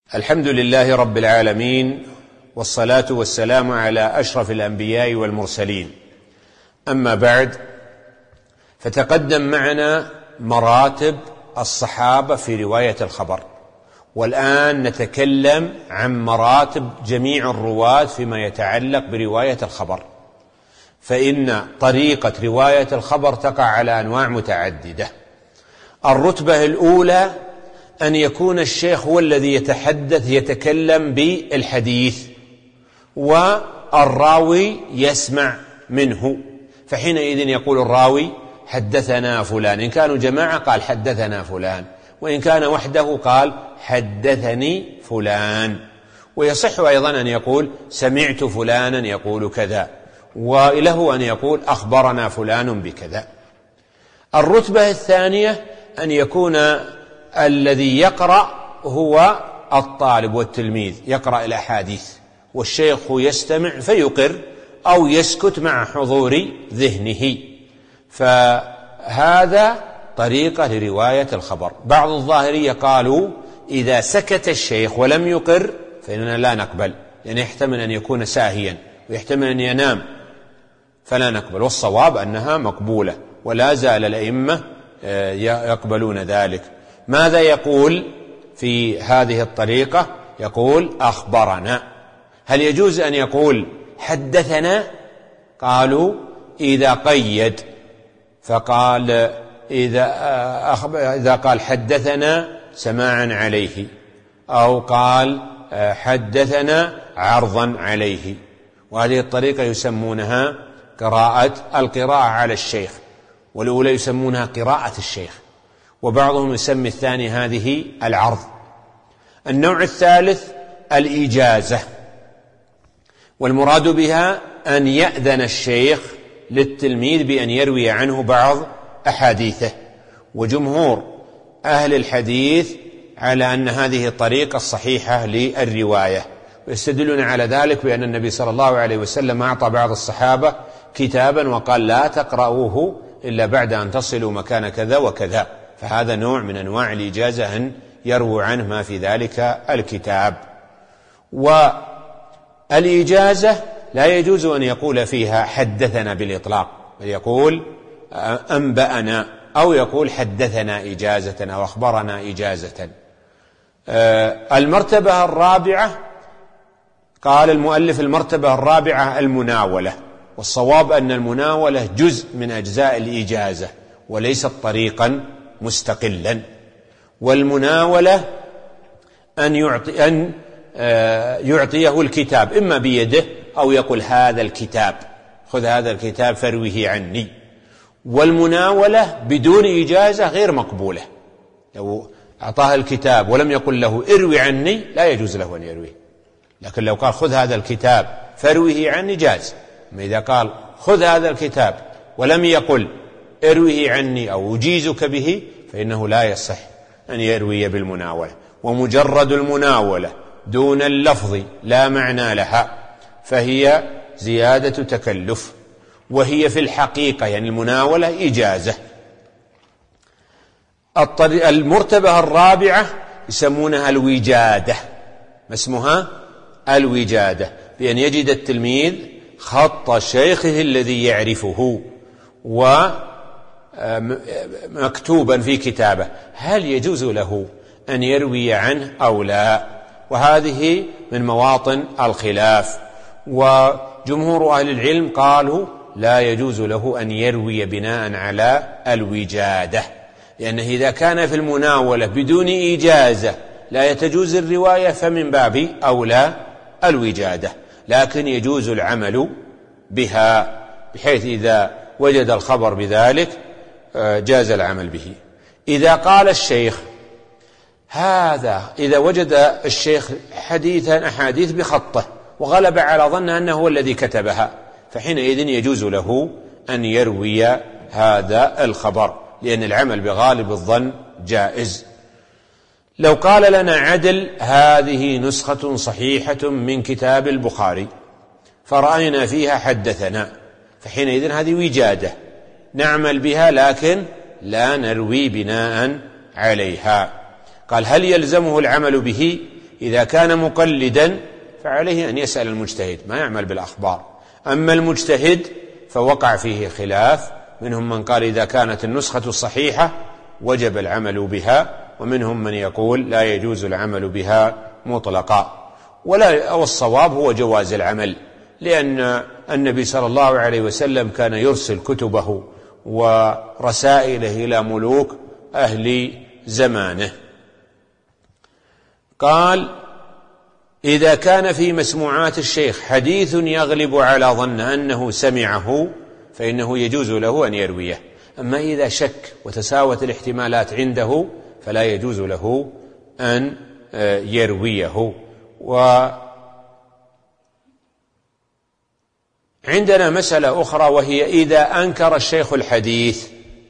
الحمد لله رب العالمين، والصلاة والسلام على أشرف الأنبياء والمرسلين. أما بعد، فتقدم معنا مراتب الصحابة في رواية الخبر، والآن نتكلم عن مراتب جميع الرواة فيما يتعلق برواية الخبر. فإن طريقة رواية الخبر تقع على أنواع متعددة. الرتبة الأولى أن يكون الشيخ هو الذي يتكلم بالحديث والراوي يسمع منه، فحينئذ يقول الراوي حدثنا فلان. إن كانوا جماعة قال حدثنا فلان، وإن كان وحده قال حدثني فلان. ويصح أيضا أن يقول سمعت فلانا يقول كذا، وله أن يقول أخبرنا فلان بكذا. الرتبة الثانية أن يكون الذي يقرأ هو الطالب والتلميذ، يقرأ الأحاديث والشيخ يستمع فيقر أو يسكت مع حضور ذهنه. فهذا طريقة لرواية الخبر. بعض الظاهرية قالوا إذا سكت الشيخ ولم يقر فإننا لا نقبل، يعني يحتمل أن يكون ساهيا ويحتمل أن ينام، فلا نقبل. والصواب أنها مقبولة، ولا زال الأئمة يقبلون ذلك. ماذا يقول في هذه الطريقة؟ يقول أخبرنا. هل يجوز أن يقول حدثنا؟ قالوا إذا قيد فقال إذا قال حدثنا سماعا عليه، أو قال حدثنا عرضا عليه. وهذه الطريقة يسمونها القراءة على الشيخ، والأولى يسمونها قراءة الشيخ، وبعضهم يسمي الثاني هذه العرض. النوع الثالث الإجازة، والمراد بها أن يأذن الشيخ للتلميذ بأن يروي عنه بعض أحاديثه. وجمهور أهل الحديث على أن هذه الطريقة الصحيحة للرواية، ويستدلون على ذلك بأن النبي صلى الله عليه وسلم أعطى بعض الصحابة كتابا وقال لا تقرأوه إلا بعد أن تصلوا مكان كذا وكذا، فهذا نوع من أنواع الإجازة أن يروي عنه ما في ذلك الكتاب. والإجازة لا يجوز أن يقول فيها حدثنا بالإطلاق، بل يقول أنبأنا، أو يقول حدثنا إجازة أو أخبرنا إجازة. المرتبة الرابعة، قال المؤلف المرتبة الرابعة المناولة، والصواب أن المناولة جزء من أجزاء الإجازة وليست طريقا مستقلا. والمناولة أن يعطيه الكتاب إما بيده أو يقول هذا الكتاب، خذ هذا الكتاب فارويه عني. والمناولة بدون إجازة غير مقبولة. لو أعطاه الكتاب ولم يقل له اروي عني لا يجوز له أن يرويه، لكن لو قال خذ هذا الكتاب فارويه عني جاز. أما إذا قال خذ هذا الكتاب ولم يقل ارويه عني أو أجيزك به فإنه لا يصح أن يروي بالمناولة. ومجرد المناولة دون اللفظ لا معنى لها، فهي زيادة تكلف، وهي في الحقيقة يعني المناولة إجازة. المرتبة الرابعة يسمونها الوجادة. ما اسمها؟ الوجادة، بأن يجد التلميذ خط شيخه الذي يعرفه ومكتوبا في كتابه، هل يجوز له أن يروي عنه أو لا؟ وهذه من مواطن الخلاف. وجمهور أهل العلم قالوا لا يجوز له أن يروي بناء على الوجادة، لأنه إذا كان في المناولة بدون إجازة لا يتجوز الرواية فمن باب أولى الوجادة، لكن يجوز العمل بها، بحيث إذا وجد الخبر بذلك جاز العمل به. إذا قال الشيخ إذا وجد الشيخ أحاديث بخطه وغلب على ظنه أنه هو الذي كتبها، فحينئذ يجوز له أن يروي هذا الخبر، لأن العمل بغالب الظن جائز. لو قال لنا عدل هذه نسخة صحيحة من كتاب البخاري فرأينا فيها حدثنا، فحينئذ هذه وجادة نعمل بها لكن لا نروي بناء عليها. قال هل يلزمه العمل به إذا كان مقلدا فعليه أن يسأل المجتهد، ما يعمل بالأخبار. أما المجتهد فوقع فيه خلاف، منهم من قال إذا كانت النسخة صحيحة وجب العمل بها، ومنهم من يقول لا يجوز العمل بها مطلقا. والصواب هو جواز العمل، لأن النبي صلى الله عليه وسلم كان يرسل كتبه ورسائله إلى ملوك أهل زمانه. قال إذا كان في مسموعات الشيخ حديث يغلب على ظن أنه سمعه فإنه يجوز له أن يرويه. أما إذا شك وتساوت الاحتمالات عنده فلا يجوز له أن يرويه. وعندنا مسألة أخرى، وهي إذا أنكر الشيخ الحديث،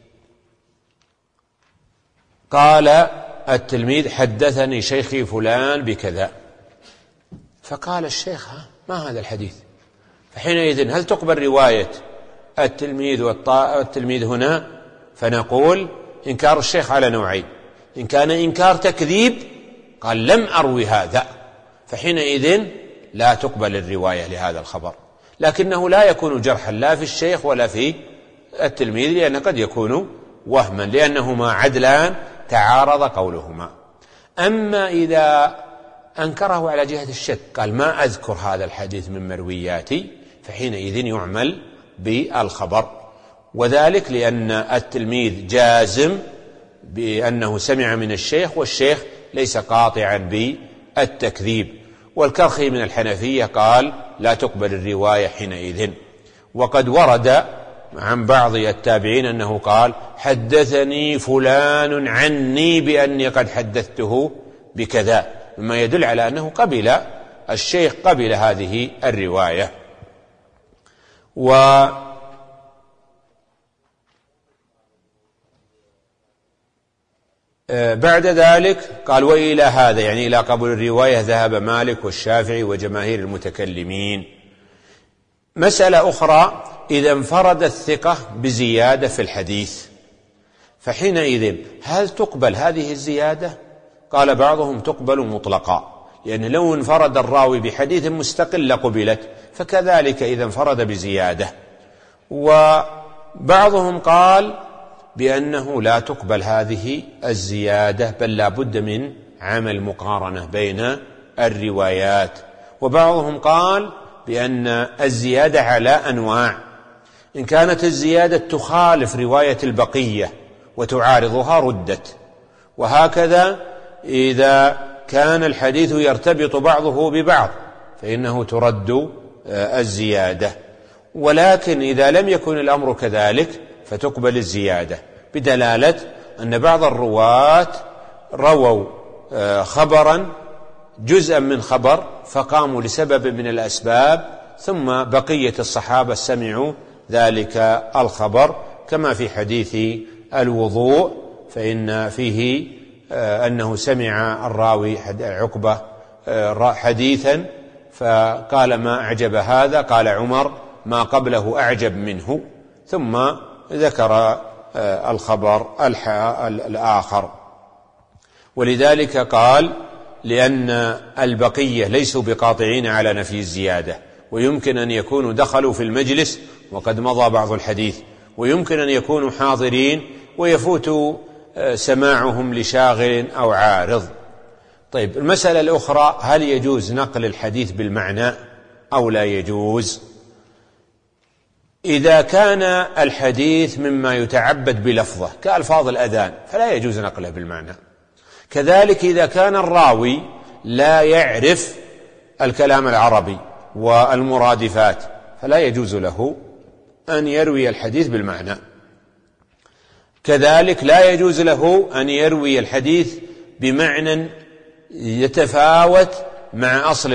قال التلميذ حدثني شيخي فلان بكذا، فقال الشيخ ما هذا الحديث، فحينئذ هل تقبل رواية التلميذ هنا؟ فنقول إنكار الشيخ على نوعين: إن كان إنكار تكذيب قال لم أروي هذا، فحينئذ لا تقبل الرواية لهذا الخبر، لكنه لا يكون جرحا لا في الشيخ ولا في التلميذ، لأن قد يكون وهما، لأنهما عدلان تعارض قولهما. أما إذا أنكره على جهة الشك، قال ما أذكر هذا الحديث من مروياتي، فحينئذ يعمل بالخبر، وذلك لأن التلميذ جازم بأنه سمع من الشيخ، والشيخ ليس قاطعا بالتكذيب. والكرخي من الحنفية قال لا تقبل الرواية حينئذ. وقد ورد عن بعض التابعين أنه قال حدثني فلان عني بأني قد حدثته بكذا، مما يدل على أنه الشيخ قبل هذه الرواية. بعد ذلك قال وإلى هذا، يعني إلى قبول الرواية، ذهب مالك والشافعي وجماهير المتكلمين. مسألة أخرى: إذا انفرد الثقة بزيادة في الحديث، فحينئذ هل تقبل هذه الزيادة؟ قال بعضهم تقبل مطلقا، لأن لو انفرد الراوي بحديث مستقل لقبلت، فكذلك إذا انفرد بزيادة. وبعضهم قال بأنه لا تقبل هذه الزيادة، بل لا بد من عمل مقارنة بين الروايات. وبعضهم قال بأن الزيادة على أنواع: إن كانت الزيادة تخالف رواية البقية وتعارضها ردت، وهكذا إذا كان الحديث يرتبط بعضه ببعض فإنه ترد الزيادة. ولكن إذا لم يكن الأمر كذلك فتقبل الزيادة، بدلالة أن بعض الرواة رووا خبرا جزءا من خبر فقاموا لسبب من الأسباب، ثم بقية الصحابة سمعوا ذلك الخبر، كما في حديث الوضوء، فإن فيه أنه سمع الراوي عقبة حديثا فقال ما أعجب هذا، قال عمر ما قبله أعجب منه، ثم ذكر الخبر الآخر. ولذلك قال لأن البقية ليسوا بقاطعين على نفي الزيادة، ويمكن أن يكونوا دخلوا في المجلس وقد مضى بعض الحديث، ويمكن أن يكونوا حاضرين ويفوت سماعهم لشاغل أو عارض. طيب، المسألة الأخرى: هل يجوز نقل الحديث بالمعنى أو لا يجوز؟ إذا كان الحديث مما يتعبد بلفظه كألفاظ الأذان فلا يجوز نقله بالمعنى. كذلك إذا كان الراوي لا يعرف الكلام العربي والمرادفات فلا يجوز له أن يروي الحديث بالمعنى. كذلك لا يجوز له أن يروي الحديث بمعنى يتفاوت مع أصل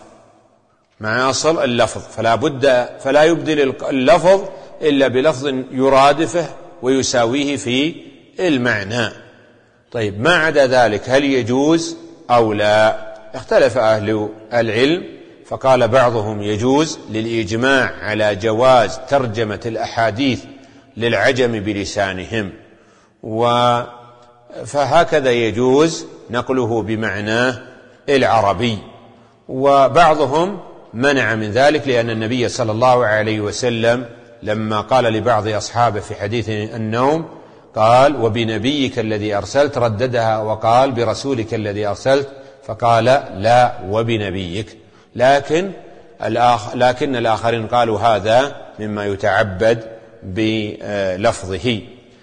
اللفظ، فلا يبدل اللفظ إلا بلفظ يرادفه ويساويه في المعنى. طيب، ما عدا ذلك هل يجوز أو لا؟ اختلف أهل العلم، فقال بعضهم يجوز للإجماع على جواز ترجمة الأحاديث للعجم بلسانهم، فهكذا يجوز نقله بمعناه العربي. وبعضهم منع من ذلك، لأن النبي صلى الله عليه وسلم لما قال لبعض أصحابه في حديث النوم قال: وبنبيك الذي أرسلت، رددها وقال: برسولك الذي أرسلت، فقال: لا وبنبيك. لكن الآخرين قالوا هذا مما يتعبد بلفظه.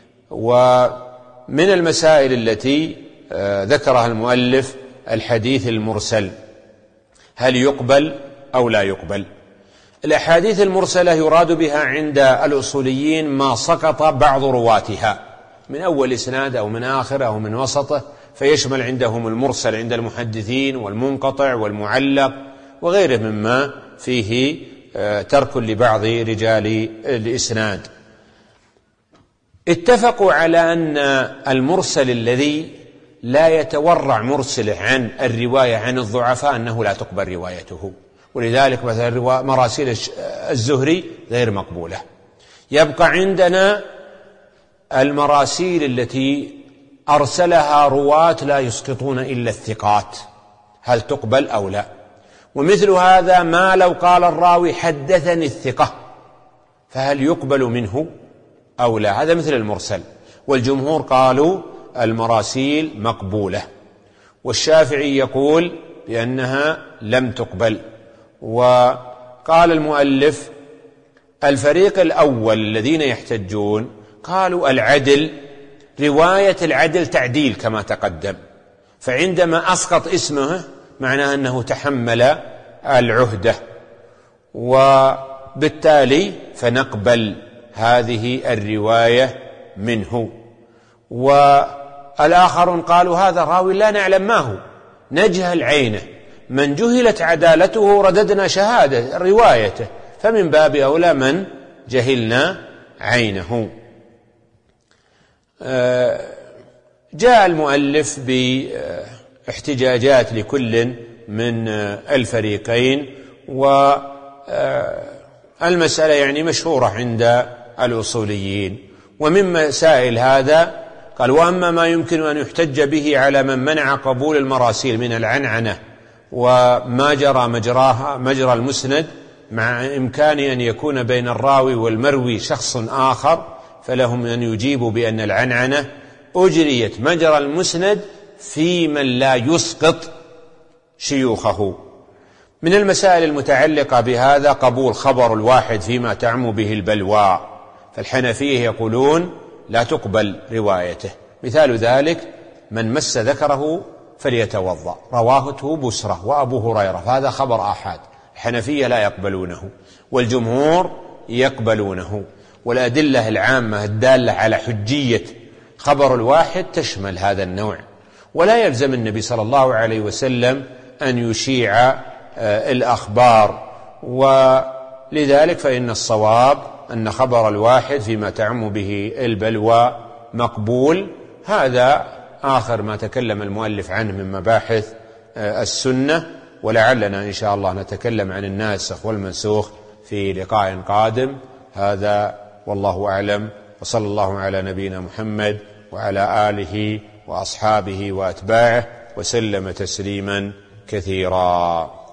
ومن المسائل التي ذكرها المؤلف الحديث المرسل، هل يقبل أو لا يقبل؟ الأحاديث المرسلة يراد بها عند الأصوليين ما سقط بعض رواتها من أول إسناد أو من آخر أو من وسطه، فيشمل عندهم المرسل عند المحدثين والمنقطع والمعلق وغيره مما فيه ترك لبعض رجال الإسناد. اتفقوا على أن المرسل الذي لا يتورع مرسله عن الرواية عن الضعفاء أنه لا تقبل روايته، ولذلك مثلا مراسيل الزهري غير مقبولة. يبقى عندنا المراسيل التي أرسلها رواة لا يسقطون إلا الثقات، هل تقبل أو لا؟ ومثل هذا ما لو قال الراوي حدثني الثقة، فهل يقبل منه أو لا؟ هذا مثل المرسل. والجمهور قالوا المراسيل مقبولة، والشافعي يقول بأنها لم تقبل. وقال المؤلف الفريق الأول الذين يحتجون قالوا العدل، رواية العدل تعديل كما تقدم، فعندما أسقط اسمه معناه أنه تحمل العهدة، وبالتالي فنقبل هذه الرواية منه. والآخرون قالوا هذا راوي لا نعلم ما هو، نجهل عينه، من جهلت عدالته رددنا شهادة روايته، فمن باب أولى من جهلنا عينه. جاء المؤلف باحتجاجات لكل من الفريقين، والمسألة يعني مشهورة عند الأصوليين. ومن مسائل هذا قال: وأما ما يمكن أن يحتج به على من منع قبول المراسيل من العنعنة وما جرى مجرى المسند، مع إمكان أن يكون بين الراوي والمروي شخص آخر، فلهم أن يجيبوا بأن العنعنة أجريت مجرى المسند في من لا يسقط شيوخه. من المسائل المتعلقة بهذا قبول خبر الواحد فيما تعم به البلوى، فالحنفية يقولون لا تقبل روايته. مثال ذلك من مس ذكره فليتوضأ، رواه بسرة وأبو هريرة، فهذا خبر آحاد، الحنفية لا يقبلونه والجمهور يقبلونه. والأدلة العامة الدالة على حجية خبر الواحد تشمل هذا النوع، ولا يلزم النبي صلى الله عليه وسلم أن يشيع الأخبار. ولذلك فإن الصواب أن خبر الواحد فيما تعم به البلوى مقبول. هذا آخر ما تكلم المؤلف عنه من مباحث السنة، ولعلنا إن شاء الله نتكلم عن الناسخ والمنسوخ في لقاء قادم. هذا والله أعلم، وصلى الله على نبينا محمد وعلى آله وأصحابه وأتباعه وسلم تسليما كثيرا.